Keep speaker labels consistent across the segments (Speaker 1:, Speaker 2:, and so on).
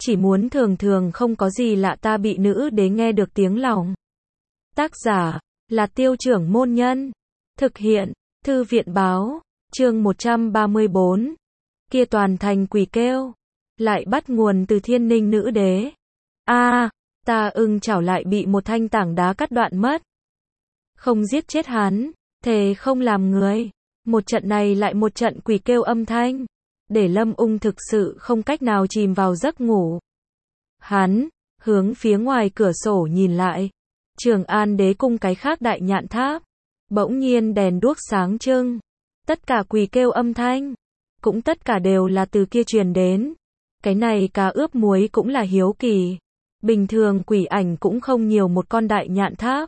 Speaker 1: chỉ muốn thường thường không có gì lạ ta bị nữ đế nghe được tiếng lòng. Tác giả là Tiêu Trưởng Môn Nhân. Thực hiện Thư viện báo. Chương 134. Kia toàn thành quỷ kêu. Lại bắt nguồn từ Thiên Ninh nữ đế. Ta ưng chảo lại bị một thanh tảng đá cắt đoạn mất. Không giết chết hắn, thề không làm người. Một trận này lại một trận quỷ kêu âm thanh, để Lâm Ung thực sự không cách nào chìm vào giấc ngủ. Hắn hướng phía ngoài cửa sổ nhìn lại. Trường An Đế cung cái khác đại nhạn tháp, bỗng nhiên đèn đuốc sáng trưng. Tất cả quỷ kêu âm thanh, cũng tất cả đều là từ kia truyền đến. Cái này cá ướp muối cũng là hiếu kỳ. Bình thường quỷ ảnh cũng không nhiều một con đại nhạn tháp.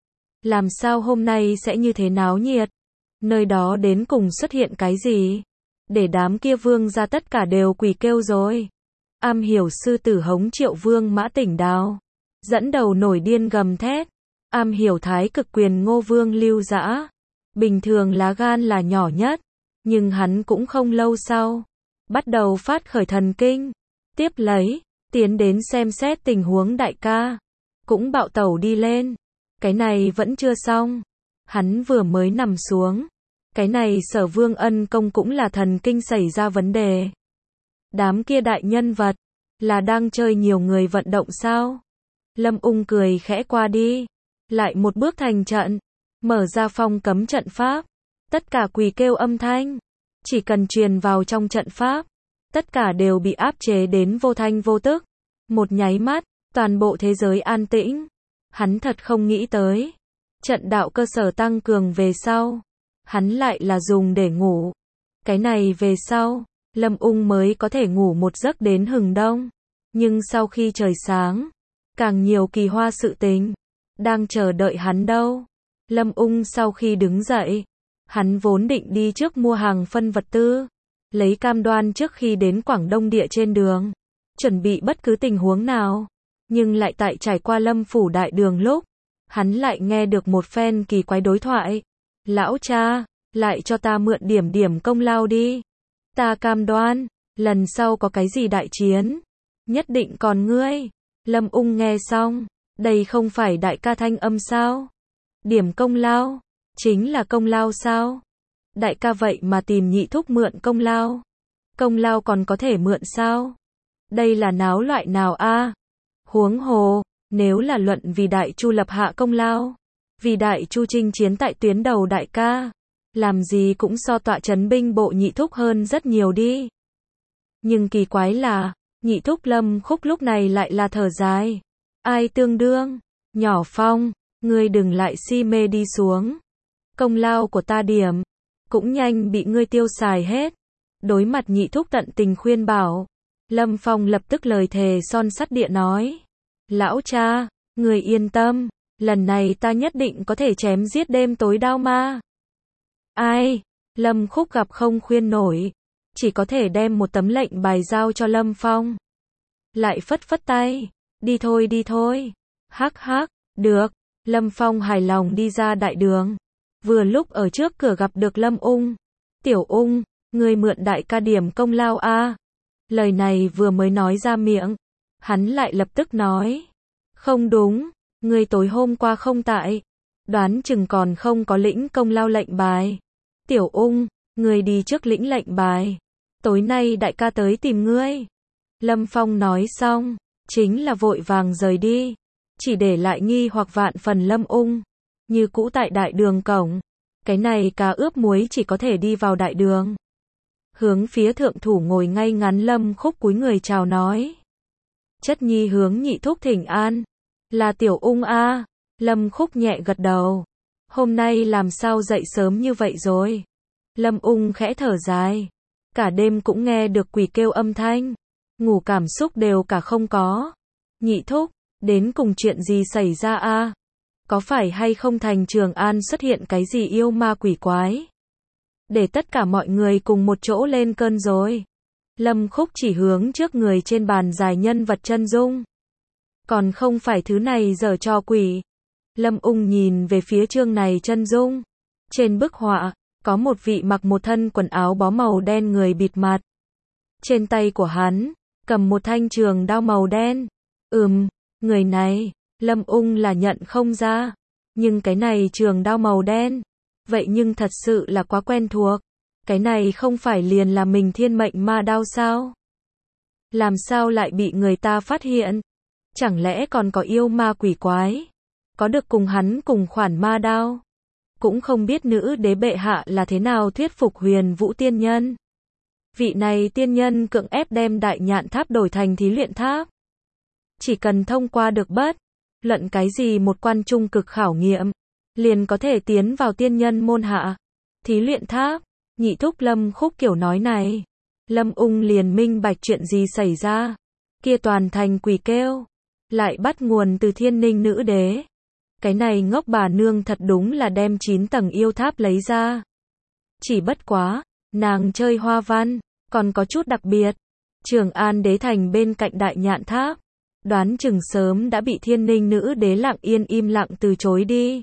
Speaker 1: Làm sao hôm nay sẽ như thế náo nhiệt? Nơi đó đến cùng xuất hiện cái gì? Để đám kia vương ra tất cả đều quỷ kêu rồi. Am hiểu sư tử hống Triệu Vương Mã Tỉnh Đào, dẫn đầu nổi điên gầm thét. Am hiểu thái cực quyền Ngô Vương Lưu Dã, bình thường lá gan là nhỏ nhất, nhưng hắn cũng không lâu sau bắt đầu phát khởi thần kinh. Tiếp lấy, tiến đến xem xét tình huống đại ca, cũng bạo tẩu đi lên. Cái này vẫn chưa xong, hắn vừa mới nằm xuống. Cái này Sở Vương Ân Công cũng là thần kinh xảy ra vấn đề. Đám kia đại nhân vật, là đang chơi nhiều người vận động sao? Lâm Ung cười khẽ qua đi, lại một bước thành trận, mở ra phong cấm trận pháp. Tất cả quỳ kêu âm thanh, chỉ cần truyền vào trong trận pháp, tất cả đều bị áp chế đến vô thanh vô tức. Một nháy mắt, toàn bộ thế giới an tĩnh. Hắn thật không nghĩ tới, trận đạo cơ sở tăng cường về sau, hắn lại là dùng để ngủ. Cái này về sau, Lâm Ung mới có thể ngủ một giấc đến hừng đông. Nhưng sau khi trời sáng, càng nhiều kỳ hoa sự tình đang chờ đợi hắn đâu. Lâm Ung sau khi đứng dậy, hắn vốn định đi trước mua hàng phân vật tư, lấy cam đoan trước khi đến Quảng Đông Địa trên đường, chuẩn bị bất cứ tình huống nào. Nhưng lại tại trải qua Lâm phủ đại đường lúc, hắn lại nghe được một phen kỳ quái đối thoại. Lão cha, lại cho ta mượn điểm công lao đi. Ta cam đoan, lần sau có cái gì đại chiến, nhất định còn ngươi. Lâm Ung nghe xong, đây không phải đại ca thanh âm sao? Điểm công lao, chính là công lao sao? Đại ca vậy mà tìm nhị thúc mượn công lao. Công lao còn có thể mượn sao? Đây là náo loại nào a? Huống hồ, nếu là luận vì Đại Chu lập hạ công lao, vì Đại Chu chinh chiến tại tuyến đầu đại ca, làm gì cũng so tọa trấn binh bộ nhị thúc hơn rất nhiều đi. Nhưng kỳ quái là, nhị thúc Lâm Khúc lúc này lại là thở dài. Ai tương đương? Nhỏ Phong, ngươi đừng lại si mê đi xuống. Công lao của ta điểm, cũng nhanh bị ngươi tiêu xài hết. Đối mặt nhị thúc tận tình khuyên bảo, Lâm Phong lập tức lời thề son sắt địa nói. Lão cha, người yên tâm, lần này ta nhất định có thể chém giết đêm tối đao ma. Ai? Lâm Khúc gặp không khuyên nổi, chỉ có thể đem một tấm lệnh bài giao cho Lâm Phong. Lại phất phất tay, đi thôi. Hắc hắc, được. Lâm Phong hài lòng đi ra đại đường. Vừa lúc ở trước cửa gặp được Lâm Ung. Tiểu Ung, ngươi mượn đại ca điểm công lao a. Lời này vừa mới nói ra miệng, hắn lại lập tức nói. Không đúng, ngươi tối hôm qua không tại, đoán chừng còn không có lĩnh công lao lệnh bài. Tiểu Ung, ngươi đi trước lĩnh lệnh bài, tối nay đại ca tới tìm ngươi. Lâm Phong nói xong, chính là vội vàng rời đi, chỉ để lại nghi hoặc vạn phần Lâm Ung, như cũ tại đại đường cổng. Cái này cá ướp muối chỉ có thể đi vào đại đường. Hướng phía thượng thủ ngồi ngay ngắn Lâm Khúc cúi người chào nói. Chất nhi hướng nhị thúc thỉnh an. Là Tiểu Ung a. Lâm Khúc nhẹ gật đầu. Hôm nay làm sao dậy sớm như vậy rồi? Lâm Ung khẽ thở dài. Cả đêm cũng nghe được quỷ kêu âm thanh, ngủ cảm xúc đều cả không có. Nhị thúc, đến cùng chuyện gì xảy ra a? Có phải hay không thành Trường An xuất hiện cái gì yêu ma quỷ quái? Để tất cả mọi người cùng một chỗ lên cơn rồi. Lâm Khúc chỉ hướng trước người trên bàn dài nhân vật chân dung. Còn không phải thứ này giở trò quỷ. Lâm Ung nhìn về phía chương này chân dung. Trên bức họa, có một vị mặc một thân quần áo bó màu đen người bịt mặt. Trên tay của hắn, cầm một thanh trường đao màu đen. Người này, Lâm Ung là nhận không ra. Nhưng cái này trường đao màu đen, vậy nhưng thật sự là quá quen thuộc. Cái này không phải liền là mình thiên mệnh ma đao sao? Làm sao lại bị người ta phát hiện? Chẳng lẽ còn có yêu ma quỷ quái? Có được cùng hắn cùng khoản ma đao? Cũng không biết nữ đế bệ hạ là thế nào thuyết phục Huyền Vũ tiên nhân. Vị này tiên nhân cưỡng ép đem Đại Nhạn Tháp đổi thành thí luyện tháp. Chỉ cần thông qua được bất luận cái gì một quan trung cực khảo nghiệm, liền có thể tiến vào tiên nhân môn hạ. Thí luyện tháp, nhị thúc Lâm Khúc kiểu nói này. Lâm Ung liền minh bạch chuyện gì xảy ra. Kia toàn thành quỷ kêu, lại bắt nguồn từ Thiên Ninh nữ đế. Cái này ngốc bà nương thật đúng là đem 9 tầng yêu tháp lấy ra. Chỉ bất quá, nàng chơi hoa văn, còn có chút đặc biệt. Trường An đế thành bên cạnh Đại Nhạn Tháp, đoán chừng sớm đã bị Thiên Ninh nữ đế lặng yên im lặng từ chối đi.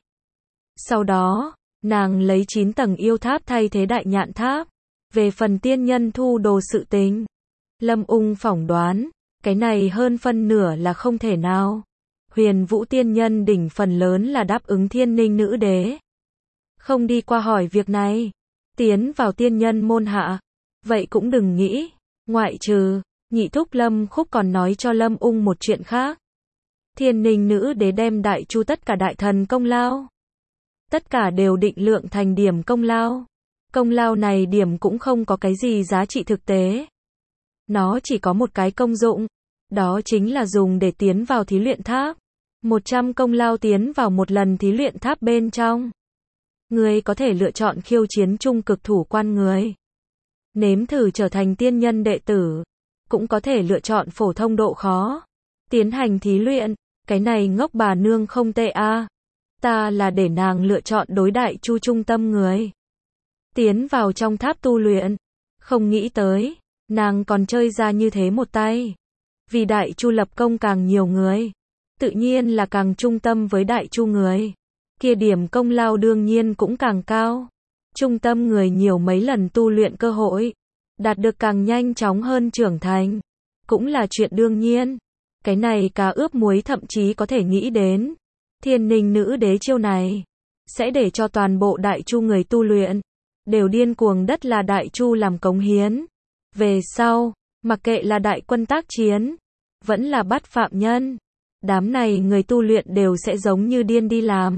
Speaker 1: Sau đó, nàng lấy 9 tầng yêu tháp thay thế Đại Nhạn Tháp. Về phần tiên nhân thu đồ sự tình, Lâm Ung phỏng đoán, cái này hơn phân nửa là không thể nào. Huyền Vũ tiên nhân đỉnh phần lớn là đáp ứng Thiên Ninh nữ đế. Không đi qua hỏi việc này, tiến vào tiên nhân môn hạ. Vậy cũng đừng nghĩ, ngoại trừ, nhị thúc Lâm Khúc còn nói cho Lâm Ung một chuyện khác. Thiên Ninh nữ đế đem đại chu tất cả đại thần công lao. Tất cả đều định lượng thành điểm công lao. Công lao này điểm cũng không có cái gì giá trị thực tế. Nó chỉ có một cái công dụng, đó chính là dùng để tiến vào thí luyện tháp. 100 công lao tiến vào một lần thí luyện tháp bên trong. Người có thể lựa chọn khiêu chiến trung cực thủ quan người. Nếm thử trở thành tiên nhân đệ tử. Cũng có thể lựa chọn phổ thông độ khó. Tiến hành thí luyện, cái này ngốc bà nương không tệ a. Ta là để nàng lựa chọn đối đại chu trung tâm người. Tiến vào trong tháp tu luyện. Không nghĩ tới, nàng còn chơi ra như thế một tay. Vì đại chu lập công càng nhiều người, tự nhiên là càng trung tâm với đại chu người. Kia điểm công lao đương nhiên cũng càng cao. Trung tâm người nhiều mấy lần tu luyện cơ hội, đạt được càng nhanh chóng hơn trưởng thành. Cũng là chuyện đương nhiên. Cái này cá ướp muối thậm chí có thể nghĩ đến. Thiên Ninh nữ đế chiêu này, sẽ để cho toàn bộ đại chu người tu luyện đều điên cuồng đất là đại chu làm cống hiến. Về sau, mặc kệ là đại quân tác chiến, vẫn là bắt phạm nhân, đám này người tu luyện đều sẽ giống như điên đi làm.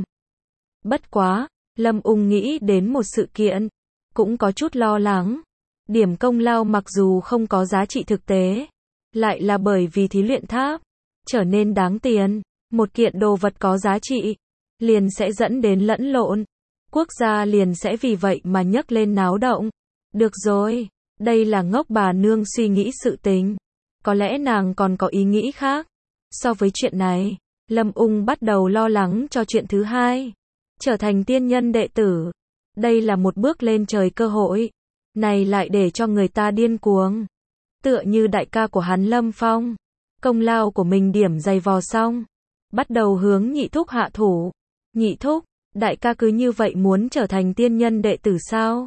Speaker 1: Bất quá, Lâm Ung nghĩ đến một sự kiện, cũng có chút lo lắng. Điểm công lao mặc dù không có giá trị thực tế, lại là bởi vì thí luyện tháp trở nên đáng tiền. Một kiện đồ vật có giá trị, liền sẽ dẫn đến lẫn lộn. Quốc gia liền sẽ vì vậy mà nhấc lên náo động. Được rồi, đây là ngốc bà nương suy nghĩ sự tình. Có lẽ nàng còn có ý nghĩ khác. So với chuyện này, Lâm Ung bắt đầu lo lắng cho chuyện thứ hai. Trở thành tiên nhân đệ tử. Đây là một bước lên trời cơ hội. Này lại để cho người ta điên cuồng. Tựa như đại ca của hắn Lâm Phong. Công lao của mình điểm dày vò xong. Bắt đầu hướng nhị thúc hạ thủ. Nhị thúc, đại ca cứ như vậy muốn trở thành tiên nhân đệ tử sao?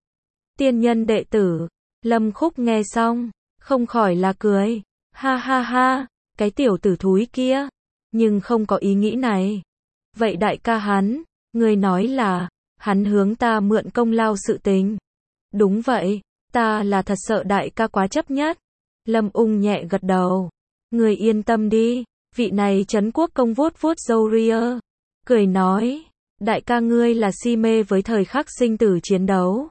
Speaker 1: Tiên nhân đệ tử. Lâm Khúc nghe xong, không khỏi là cười. Ha ha ha, cái tiểu tử thúi kia. Nhưng không có ý nghĩ này. Vậy đại ca hắn, ngươi nói là, hắn hướng ta mượn công lao sự tình. Đúng vậy, ta là thật sợ đại ca quá chấp nhất. Lâm Ung nhẹ gật đầu. Ngươi yên tâm đi, vị này trấn quốc công vuốt vuốt râu ria. Cười nói, đại ca ngươi là si mê với thời khắc sinh tử chiến đấu.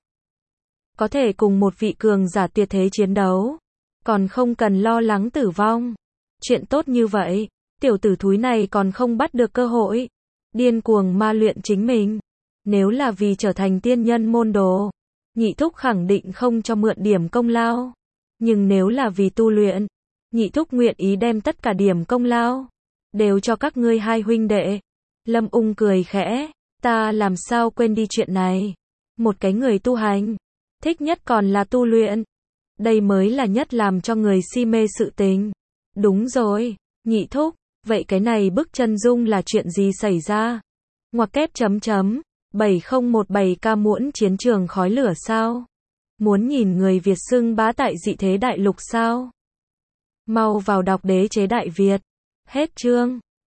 Speaker 1: Có thể cùng một vị cường giả tuyệt thế chiến đấu. Còn không cần lo lắng tử vong. Chuyện tốt như vậy, tiểu tử thúi này còn không bắt được cơ hội. Điên cuồng ma luyện chính mình. Nếu là vì trở thành tiên nhân môn đồ, nhị thúc khẳng định không cho mượn điểm công lao. Nhưng nếu là vì tu luyện, nhị thúc nguyện ý đem tất cả điểm công lao đều cho các ngươi hai huynh đệ. Lâm Ung cười khẽ, ta làm sao quên đi chuyện này. Một cái người tu hành, thích nhất còn là tu luyện. Đây mới là nhất làm cho người si mê sự tình. Đúng rồi, nhị thúc, vậy cái này bức chân dung là chuyện gì xảy ra? Ngoặc kép chấm chấm, 7017K muỗn chiến trường khói lửa sao? Muốn nhìn người Việt xưng bá tại dị thế đại lục sao? Mau vào đọc Đế chế Đại Việt. Hết chương.